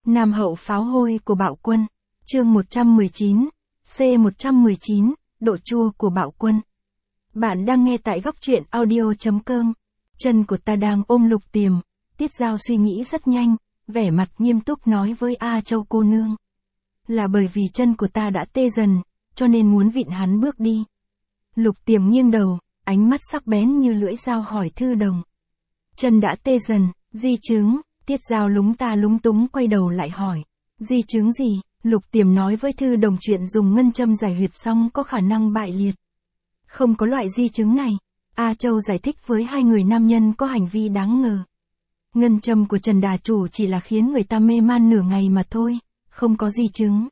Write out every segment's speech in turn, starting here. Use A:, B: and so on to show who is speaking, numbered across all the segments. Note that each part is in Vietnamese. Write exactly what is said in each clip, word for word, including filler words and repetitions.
A: Nam hậu pháo hôi của bạo quân. Chương một trăm mười chín. C một trăm mười chín. Độ chua của bạo quân. Bạn đang nghe tại góc truyện audio chấm com. Chân của ta đang ôm Lục Tiềm. Tiết Dao suy nghĩ rất nhanh, vẻ mặt nghiêm túc nói với A Châu cô nương. Là bởi vì chân của ta đã tê dần, cho nên muốn vịn hắn bước đi. Lục Tiềm nghiêng đầu, ánh mắt sắc bén như lưỡi dao hỏi Thư Đồng. Chân đã tê dần, di chứng. Tiết Dao lúng ta lúng túng quay đầu lại hỏi. Di chứng gì? Lục Tiềm nói với Thư Đồng chuyện dùng ngân châm giải huyệt xong có khả năng bại liệt. Không có loại di chứng này. A Châu giải thích với hai người nam nhân có hành vi đáng ngờ. Ngân châm của Trần Đà Chủ chỉ là khiến người ta mê man nửa ngày mà thôi, không có di chứng.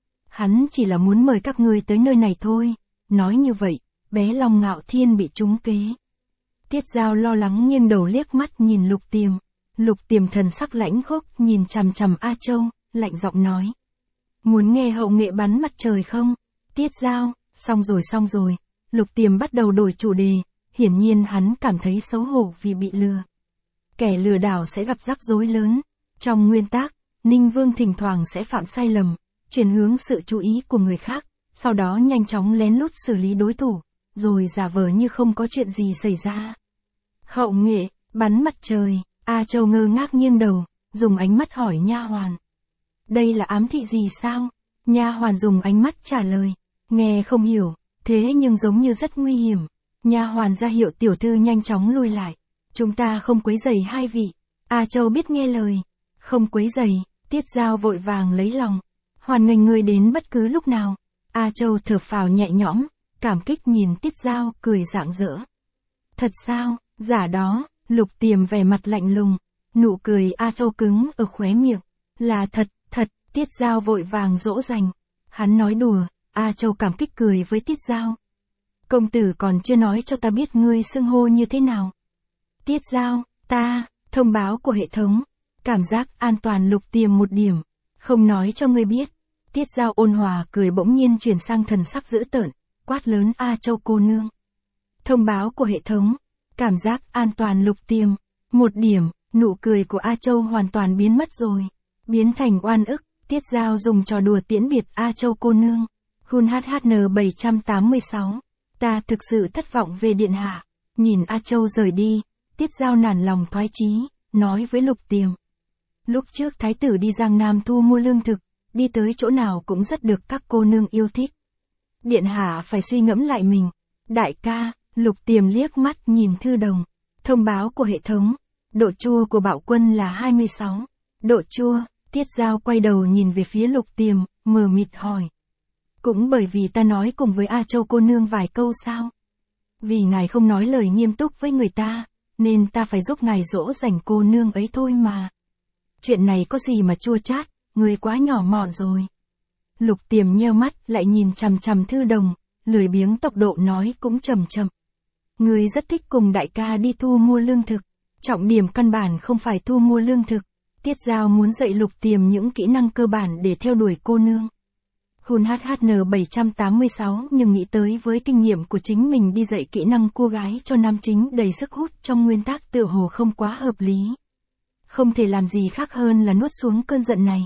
A: Hắn chỉ là muốn mời các ngươi tới nơi này thôi. Nói như vậy, bé Long Ngạo Thiên bị trúng kế. Tiết Dao lo lắng nghiêng đầu liếc mắt nhìn Lục Tiềm. Lục Tiềm thần sắc lãnh khốc nhìn chằm chằm A Châu, lạnh giọng nói. Muốn nghe hậu nghệ bắn mặt trời không? Tiết Dao, xong rồi xong rồi. Lục Tiềm bắt đầu đổi chủ đề, hiển nhiên hắn cảm thấy xấu hổ vì bị lừa. Kẻ lừa đảo sẽ gặp rắc rối lớn. Trong nguyên tắc, Ninh Vương thỉnh thoảng sẽ phạm sai lầm, chuyển hướng sự chú ý của người khác, sau đó nhanh chóng lén lút xử lý đối thủ, rồi giả vờ như không có chuyện gì xảy ra. Hậu nghệ, bắn mặt trời. A Châu ngơ ngác nghiêng đầu, dùng ánh mắt hỏi nha hoàn. Đây là ám thị gì sao? Nha hoàn dùng ánh mắt trả lời. Nghe không hiểu, thế nhưng giống như rất nguy hiểm. Nha hoàn ra hiệu tiểu thư nhanh chóng lui lại. Chúng ta không quấy rầy hai vị. A Châu biết nghe lời. Không quấy rầy. Tiết Dao vội vàng lấy lòng. Hoàn nghênh người đến bất cứ lúc nào. A Châu thở phào nhẹ nhõm, cảm kích nhìn Tiết Dao cười rạng rỡ. Thật sao? Giả đó. Lục Tiềm vẻ mặt lạnh lùng, nụ cười A Châu cứng ở khóe miệng. Là thật, thật. Tiết Dao vội vàng dỗ dành. Hắn nói đùa. A Châu cảm kích cười với Tiết Dao. Công tử còn chưa nói cho ta biết ngươi xưng hô như thế nào. Tiết Dao, ta, thông báo của hệ thống. Cảm giác an toàn Lục Tiềm một điểm. Không nói cho ngươi biết. Tiết Dao ôn hòa cười bỗng nhiên chuyển sang thần sắc dữ tợn, quát lớn A Châu cô nương. Thông báo của hệ thống. Cảm giác an toàn Lục Tiềm. Một điểm, nụ cười của A Châu hoàn toàn biến mất rồi. Biến thành oan ức. Tiết Dao dùng trò đùa tiễn biệt A Châu cô nương. Hun hát hát en bảy tám sáu. Ta thực sự thất vọng về điện hạ. Nhìn A Châu rời đi, Tiết Dao nản lòng thoái chí, nói với Lục Tiềm. Lúc trước thái tử đi Giang Nam thu mua lương thực, đi tới chỗ nào cũng rất được các cô nương yêu thích. Điện hạ phải suy ngẫm lại mình. Đại ca, Lục Tiềm liếc mắt nhìn Thư Đồng. Thông báo của hệ thống. Độ chua của bạo quân là hai mươi sáu. Độ chua. Tiết Dao quay đầu nhìn về phía Lục Tiềm, mờ mịt hỏi. Cũng bởi vì ta nói cùng với A Châu cô nương vài câu sao? Vì ngài không nói lời nghiêm túc với người ta, nên ta phải giúp ngài dỗ dành cô nương ấy thôi mà. Chuyện này có gì mà chua chát, người quá nhỏ mọn rồi. Lục Tiềm nheo mắt lại nhìn chằm chằm Thư Đồng, lười biếng tốc độ nói cũng chậm chậm. Người rất thích cùng đại ca đi thu mua lương thực. Trọng điểm căn bản không phải thu mua lương thực. Tiết Dao muốn dạy Lục Tiềm những kỹ năng cơ bản để theo đuổi cô nương. Hun hát hát en bảy tám sáu nhưng nghĩ tới với kinh nghiệm của chính mình đi dạy kỹ năng cua gái cho nam chính đầy sức hút trong nguyên tắc tựa hồ không quá hợp lý. Không thể làm gì khác hơn là nuốt xuống cơn giận này.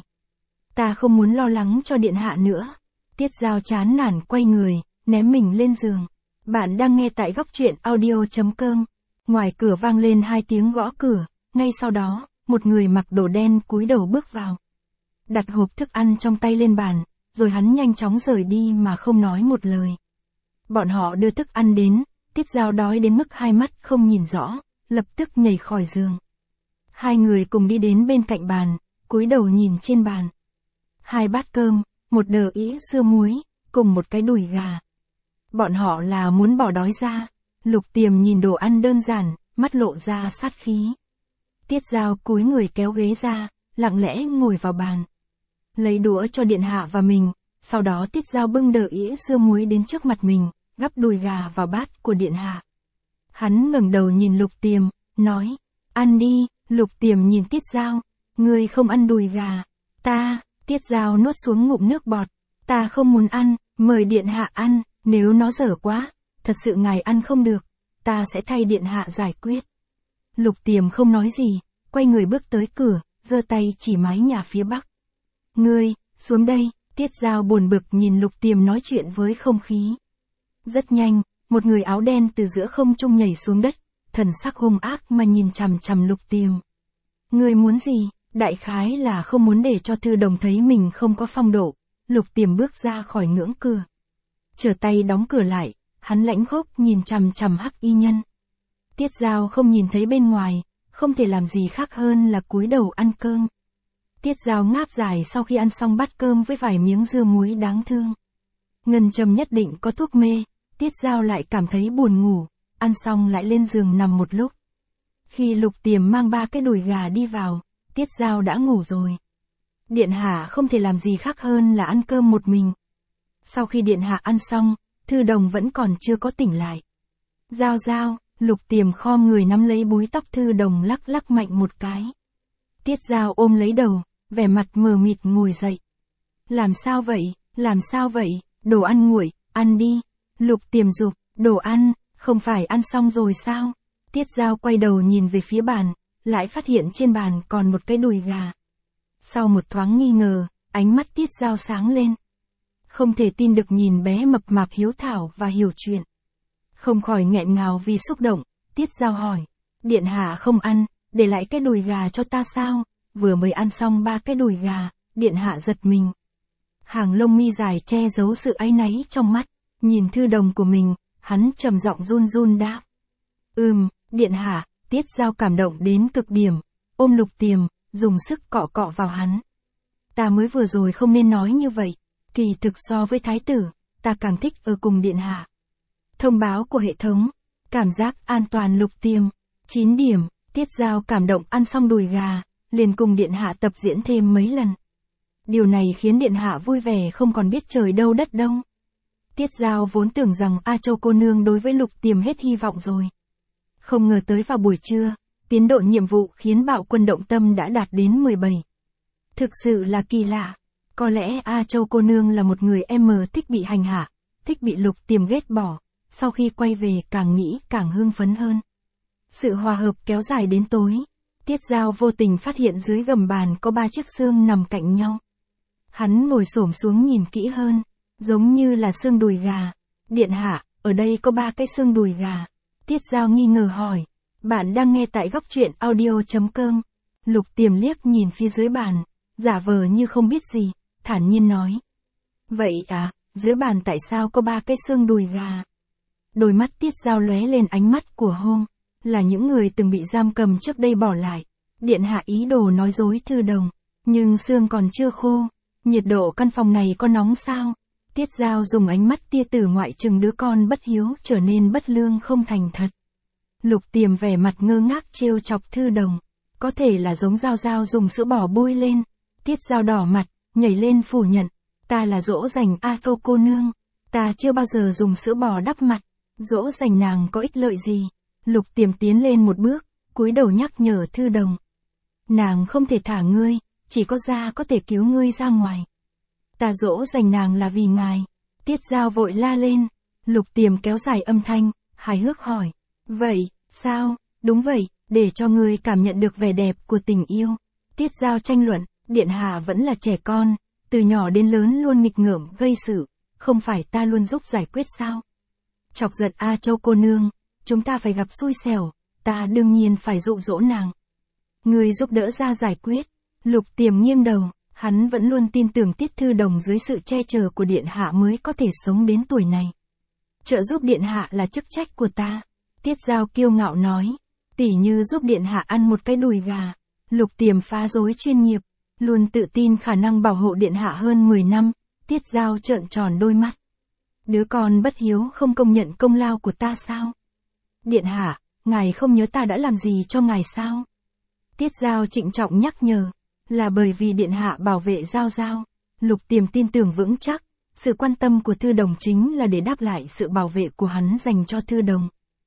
A: Ta không muốn lo lắng cho điện hạ nữa. Tiết Dao chán nản quay người, ném mình lên giường. Bạn đang nghe tại góc truyện audio chấm com. Ngoài cửa vang lên hai tiếng gõ cửa, ngay sau đó, một người mặc đồ đen cúi đầu bước vào. Đặt hộp thức ăn trong tay lên bàn, rồi hắn nhanh chóng rời đi mà không nói một lời. Bọn họ đưa thức ăn đến, Tiết Dao đói đến mức hai mắt không nhìn rõ, lập tức nhảy khỏi giường. Hai người cùng đi đến bên cạnh bàn, cúi đầu nhìn trên bàn. Hai bát cơm, một đờ ĩ sưa muối, cùng một cái đùi gà. Bọn họ là muốn bỏ đói ra. Lục Tiềm nhìn đồ ăn đơn giản, mắt lộ ra sát khí. Tiết Dao cúi người kéo ghế ra, lặng lẽ ngồi vào bàn. Lấy đũa cho điện hạ và mình, sau đó Tiết Dao bưng đờ ĩ sưa muối đến trước mặt mình, gắp đùi gà vào bát của điện hạ. Hắn ngẩng đầu nhìn Lục Tiềm, nói, ăn đi. Lục Tiềm nhìn Tiết Dao, ngươi không ăn đùi gà. Ta, Tiết Dao nuốt xuống ngụm nước bọt. Ta không muốn ăn, mời điện hạ ăn, nếu nó dở quá, thật sự ngài ăn không được, ta sẽ thay điện hạ giải quyết. Lục Tiềm không nói gì, quay người bước tới cửa, giơ tay chỉ mái nhà phía bắc. Ngươi, xuống đây, Tiết Dao buồn bực nhìn Lục Tiềm nói chuyện với không khí. Rất nhanh, một người áo đen từ giữa không trung nhảy xuống đất, thần sắc hung ác mà nhìn chằm chằm Lục Tiềm. Ngươi muốn gì? Đại khái là không muốn để cho Thư Đồng thấy mình không có phong độ. Lục Tiềm bước ra khỏi ngưỡng cửa. Trở tay đóng cửa lại, hắn lãnh khốc nhìn chằm chằm Hắc Y Nhân. Tiết Dao không nhìn thấy bên ngoài, không thể làm gì khác hơn là cúi đầu ăn cơm. Tiết Dao ngáp dài sau khi ăn xong bát cơm với vài miếng dưa muối đáng thương. Ngân châm nhất định có thuốc mê, Tiết Dao lại cảm thấy buồn ngủ, ăn xong lại lên giường nằm một lúc. Khi Lục Tiềm mang ba cái đùi gà đi vào, Tiết Dao đã ngủ rồi. Điện hạ không thể làm gì khác hơn là ăn cơm một mình. Sau khi điện hạ ăn xong, Thư Đồng vẫn còn chưa có tỉnh lại. Dao Dao, Lục Tiềm khom người nắm lấy búi tóc Thư Đồng lắc lắc mạnh một cái. Tiết Dao ôm lấy đầu, vẻ mặt mờ mịt ngồi dậy. Làm sao vậy, làm sao vậy, đồ ăn nguội, ăn đi. Lục Tiềm giục, đồ ăn, không phải ăn xong rồi sao? Tiết Dao quay đầu nhìn về phía bàn, lại phát hiện trên bàn còn một cái đùi gà. Sau một thoáng nghi ngờ, ánh mắt Tiết Dao sáng lên. Không thể tin được nhìn bé mập mạp hiếu thảo và hiểu chuyện. Không khỏi nghẹn ngào vì xúc động, Tiết Dao hỏi. Điện hạ không ăn, để lại cái đùi gà cho ta sao? Vừa mới ăn xong ba cái đùi gà, điện hạ giật mình. Hàng lông mi dài che giấu sự áy náy trong mắt, nhìn Thư Đồng của mình, hắn trầm giọng run run đáp. Ừm, điện hạ. Tiết Dao cảm động đến cực điểm, ôm Lục Tiềm, dùng sức cọ cọ vào hắn. Ta mới vừa rồi không nên nói như vậy, kỳ thực so với thái tử, ta càng thích ở cùng điện hạ. Thông báo của hệ thống, cảm giác an toàn Lục Tiềm, chín điểm, Tiết Dao cảm động ăn xong đùi gà, liền cùng điện hạ tập diễn thêm mấy lần. Điều này khiến điện hạ vui vẻ không còn biết trời đâu đất đâu. Tiết Dao vốn tưởng rằng A Châu cô nương đối với Lục Tiềm hết hy vọng rồi. Không ngờ tới vào buổi trưa, tiến độ nhiệm vụ khiến Bạo Quân động tâm đã đạt đến mười bảy. Thực sự là kỳ lạ. Có lẽ A Châu cô nương là một người em thích bị hành hạ, thích bị Lục Tiềm ghét bỏ, sau khi quay về càng nghĩ càng hưng phấn hơn. Sự hòa hợp kéo dài đến tối. Tiết Dao vô tình phát hiện dưới gầm bàn có ba chiếc xương nằm cạnh nhau. Hắn ngồi xổm xuống nhìn kỹ hơn, giống như là xương đùi gà. Điện hạ, ở đây có ba cái xương đùi gà. Tiết Dao nghi ngờ hỏi. Bạn đang nghe tại góc truyện audio chấm com. Lục Tiềm liếc nhìn phía dưới bàn, giả vờ như không biết gì, thản nhiên nói. Vậy à, dưới bàn tại sao có ba cái xương đùi gà? Đôi mắt Tiết Dao lóe lên ánh mắt của hôn, là những người từng bị giam cầm trước đây bỏ lại. Điện hạ ý đồ nói dối Thư Đồng, nhưng xương còn chưa khô. Nhiệt độ căn phòng này có nóng sao? Tiết Dao dùng ánh mắt tia tử ngoại trừng đứa con bất hiếu trở nên bất lương không thành thật. Lục Tiềm vẻ mặt ngơ ngác trêu chọc Thư Đồng, có thể là giống Dao Dao dùng sữa bò bôi lên. Tiết Dao đỏ mặt, nhảy lên phủ nhận, ta là dỗ dành A Châu cô nương, ta chưa bao giờ dùng sữa bò đắp mặt, dỗ dành nàng có ích lợi gì? Lục Tiềm tiến lên một bước, cúi đầu nhắc nhở Thư Đồng. Nàng không thể thả ngươi, chỉ có gia có thể cứu ngươi ra ngoài. Ta dỗ dành nàng là vì ngài. Tiết Dao vội la lên. Lục Tiềm kéo dài âm thanh, hài hước hỏi. Vậy, sao? Đúng vậy, để cho ngươi cảm nhận được vẻ đẹp của tình yêu. Tiết Dao tranh luận, điện hạ vẫn là trẻ con, từ nhỏ đến lớn luôn nghịch ngợm gây sự, không phải ta luôn giúp giải quyết sao? Chọc giận A Châu cô nương, chúng ta phải gặp xui xẻo, ta đương nhiên phải dụ dỗ nàng. Ngươi giúp đỡ ra giải quyết. Lục Tiềm nghiêng đầu, hắn vẫn luôn tin tưởng Tiết Thư Đồng dưới sự che chở của điện hạ mới có thể sống đến tuổi này. Trợ giúp điện hạ là chức trách của ta. Tiết Dao kiêu ngạo nói, tỉ như giúp điện hạ ăn một cái đùi gà. Lục Tiềm phá rối chuyên nghiệp, luôn tự tin khả năng bảo hộ điện hạ hơn mười năm. Tiết Dao trợn tròn đôi mắt. Đứa con bất hiếu không công nhận công lao của ta sao? Điện hạ, ngài không nhớ ta đã làm gì cho ngài sao? Tiết Dao trịnh trọng nhắc nhở, là bởi vì điện hạ bảo vệ Dao Dao. Lục Tiềm tin tưởng vững chắc, sự quan tâm của Thư Đồng chính là để đáp lại sự bảo vệ của hắn dành cho Thư Đồng.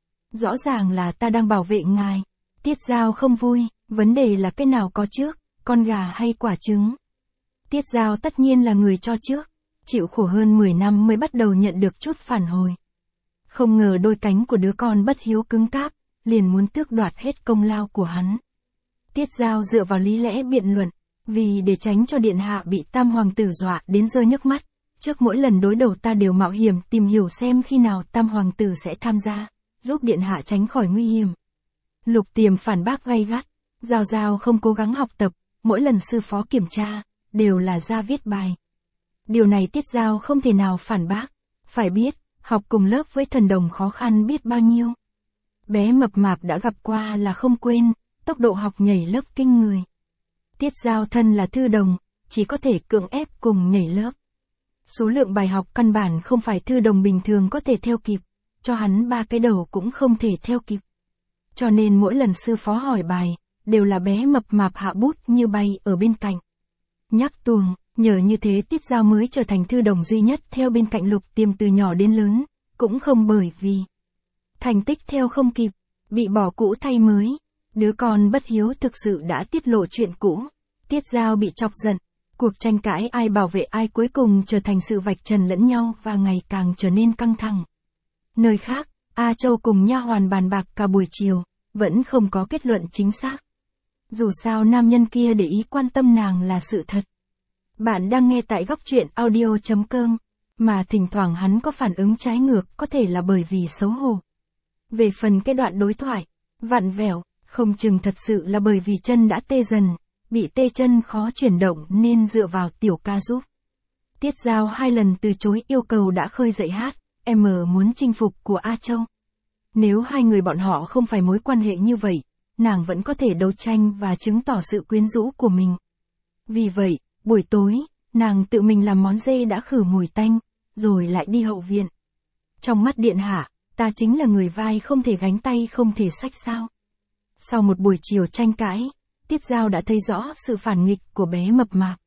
A: Rõ ràng là ta đang bảo vệ ngài. Tiết Dao không vui, vấn đề là cái nào có trước, con gà hay quả trứng? Tiết Dao tất nhiên là người cho trước, chịu khổ hơn mười năm mới bắt đầu nhận được chút phản hồi. Không ngờ đôi cánh của đứa con bất hiếu cứng cáp, liền muốn tước đoạt hết công lao của hắn. Tiết Dao dựa vào lý lẽ biện luận, Vì để tránh cho điện hạ bị tam hoàng tử dọa đến rơi nước mắt, trước mỗi lần đối đầu ta đều mạo hiểm tìm hiểu xem khi nào tam hoàng tử sẽ tham gia, giúp điện hạ tránh khỏi nguy hiểm. Lục Tiềm phản bác gay gắt, Giao Giao không cố gắng học tập, mỗi lần sư phó kiểm tra, đều là ra viết bài. Điều này Tiết Giao không thể nào phản bác, phải biết, học cùng lớp với thần đồng khó khăn biết bao nhiêu. Bé mập mạp đã gặp qua là không quên, tốc độ học nhảy lớp kinh người. Tiết Giao thân là thư đồng, chỉ có thể cưỡng ép cùng nhảy lớp. Số lượng bài học căn bản không phải thư đồng bình thường có thể theo kịp, cho hắn ba cái đầu cũng không thể theo kịp. Cho nên mỗi lần sư phó hỏi bài, đều là bé mập mạp hạ bút như bay ở bên cạnh. Nhắc tuồng, nhờ như thế Tiết Giao mới trở thành thư đồng duy nhất theo bên cạnh Lục Tiềm từ nhỏ đến lớn, cũng không bởi vì thành tích theo không kịp, bị bỏ cũ thay mới. Đứa con bất hiếu thực sự đã tiết lộ chuyện cũ. Tiết Giao bị chọc giận, cuộc tranh cãi ai bảo vệ ai cuối cùng trở thành sự vạch trần lẫn nhau và ngày càng trở nên căng thẳng. Nơi khác, A Châu cùng nha hoàn bàn bạc cả buổi chiều, vẫn không có kết luận chính xác. Dù sao nam nhân kia để ý quan tâm nàng là sự thật. Bạn đang nghe tại góc truyện audio chấm com, mà thỉnh thoảng hắn có phản ứng trái ngược có thể là bởi vì xấu hổ. Về phần cái đoạn đối thoại, vặn vẹo, không chừng thật sự là bởi vì chân đã tê dần, bị tê chân khó chuyển động nên dựa vào tiểu ca giúp. Tiết Giao hai lần từ chối yêu cầu đã khơi dậy hát, em muốn chinh phục của A Châu. Nếu hai người bọn họ không phải mối quan hệ như vậy, nàng vẫn có thể đấu tranh và chứng tỏ sự quyến rũ của mình. Vì vậy, buổi tối, nàng tự mình làm món dê đã khử mùi tanh, rồi lại đi hậu viện. Trong mắt điện hạ, ta chính là người vai không thể gánh tay không thể xách sao. Sau một buổi chiều tranh cãi, Tiết Giao đã thấy rõ sự phản nghịch của bé mập mạp.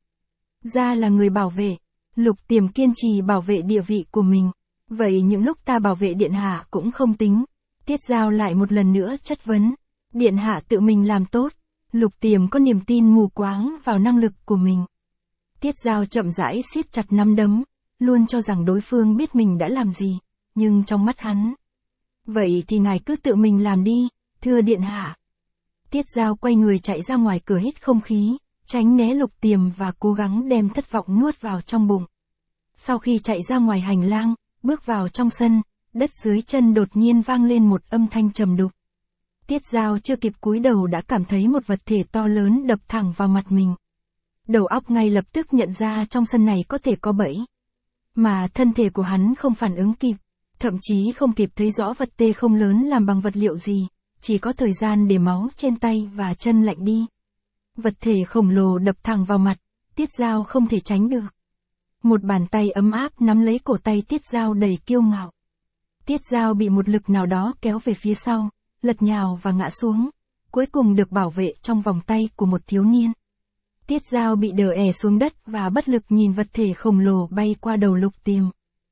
A: Ra là người bảo vệ, Lục Tiềm kiên trì bảo vệ địa vị của mình. Vậy những lúc ta bảo vệ điện hạ cũng không tính. Tiết Giao lại một lần nữa chất vấn. Điện hạ tự mình làm tốt. Lục Tiềm có niềm tin mù quáng vào năng lực của mình. Tiết Giao chậm rãi siết chặt nắm đấm, luôn cho rằng đối phương biết mình đã làm gì, nhưng trong mắt hắn. Vậy thì ngài cứ tự mình làm đi, thưa điện hạ. Tiết Giao quay người chạy ra ngoài cửa hít không khí, tránh né Lục Tiềm và cố gắng đem thất vọng nuốt vào trong bụng. Sau khi chạy ra ngoài hành lang, bước vào trong sân, đất dưới chân đột nhiên vang lên một âm thanh trầm đục. Tiết Giao chưa kịp cúi đầu đã cảm thấy một vật thể to lớn đập thẳng vào mặt mình. Đầu óc ngay lập tức nhận ra trong sân này có thể có bẫy. Mà thân thể của hắn không phản ứng kịp, thậm chí không kịp thấy rõ vật tê không lớn làm bằng vật liệu gì, chỉ có thời gian để máu trên tay và chân lạnh đi. Vật thể khổng lồ đập thẳng vào mặt, Tiết Giao không thể tránh được. Một bàn tay ấm áp nắm lấy cổ tay Tiết Giao đầy kiêu ngạo. Tiết Giao bị một lực nào đó kéo về phía sau, lật nhào và ngã xuống, cuối cùng được bảo vệ trong vòng tay của một thiếu niên. Tiết Giao bị đờ ẻ xuống đất và bất lực nhìn vật thể khổng lồ bay qua đầu Lục Tiềm.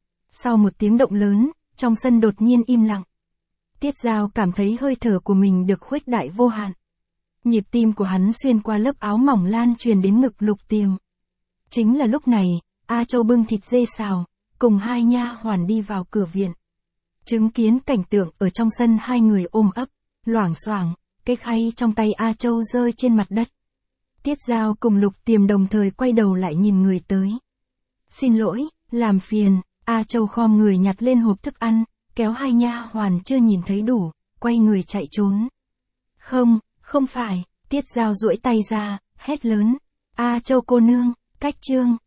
A: Sau một tiếng động lớn, trong sân đột nhiên im lặng. Tiết Giao cảm thấy hơi thở của mình được khuếch đại vô hạn. Nhịp tim của hắn xuyên qua lớp áo mỏng lan truyền đến ngực Lục Tiềm. Chính là lúc này, A Châu bưng thịt dê xào, cùng hai nha hoàn đi vào cửa viện. Chứng kiến cảnh tượng ở trong sân hai người ôm ấp, loảng xoảng, cái khay trong tay A Châu rơi trên mặt đất. Tiết Giao cùng Lục Tiềm đồng thời quay đầu lại nhìn người tới. Xin lỗi, làm phiền, A Châu khom người nhặt lên hộp thức ăn, kéo hai nha hoàn chưa nhìn thấy đủ, quay người chạy trốn. Không, không phải, Tiết Giao duỗi tay ra, hét lớn. A Châu cô nương, cách chương.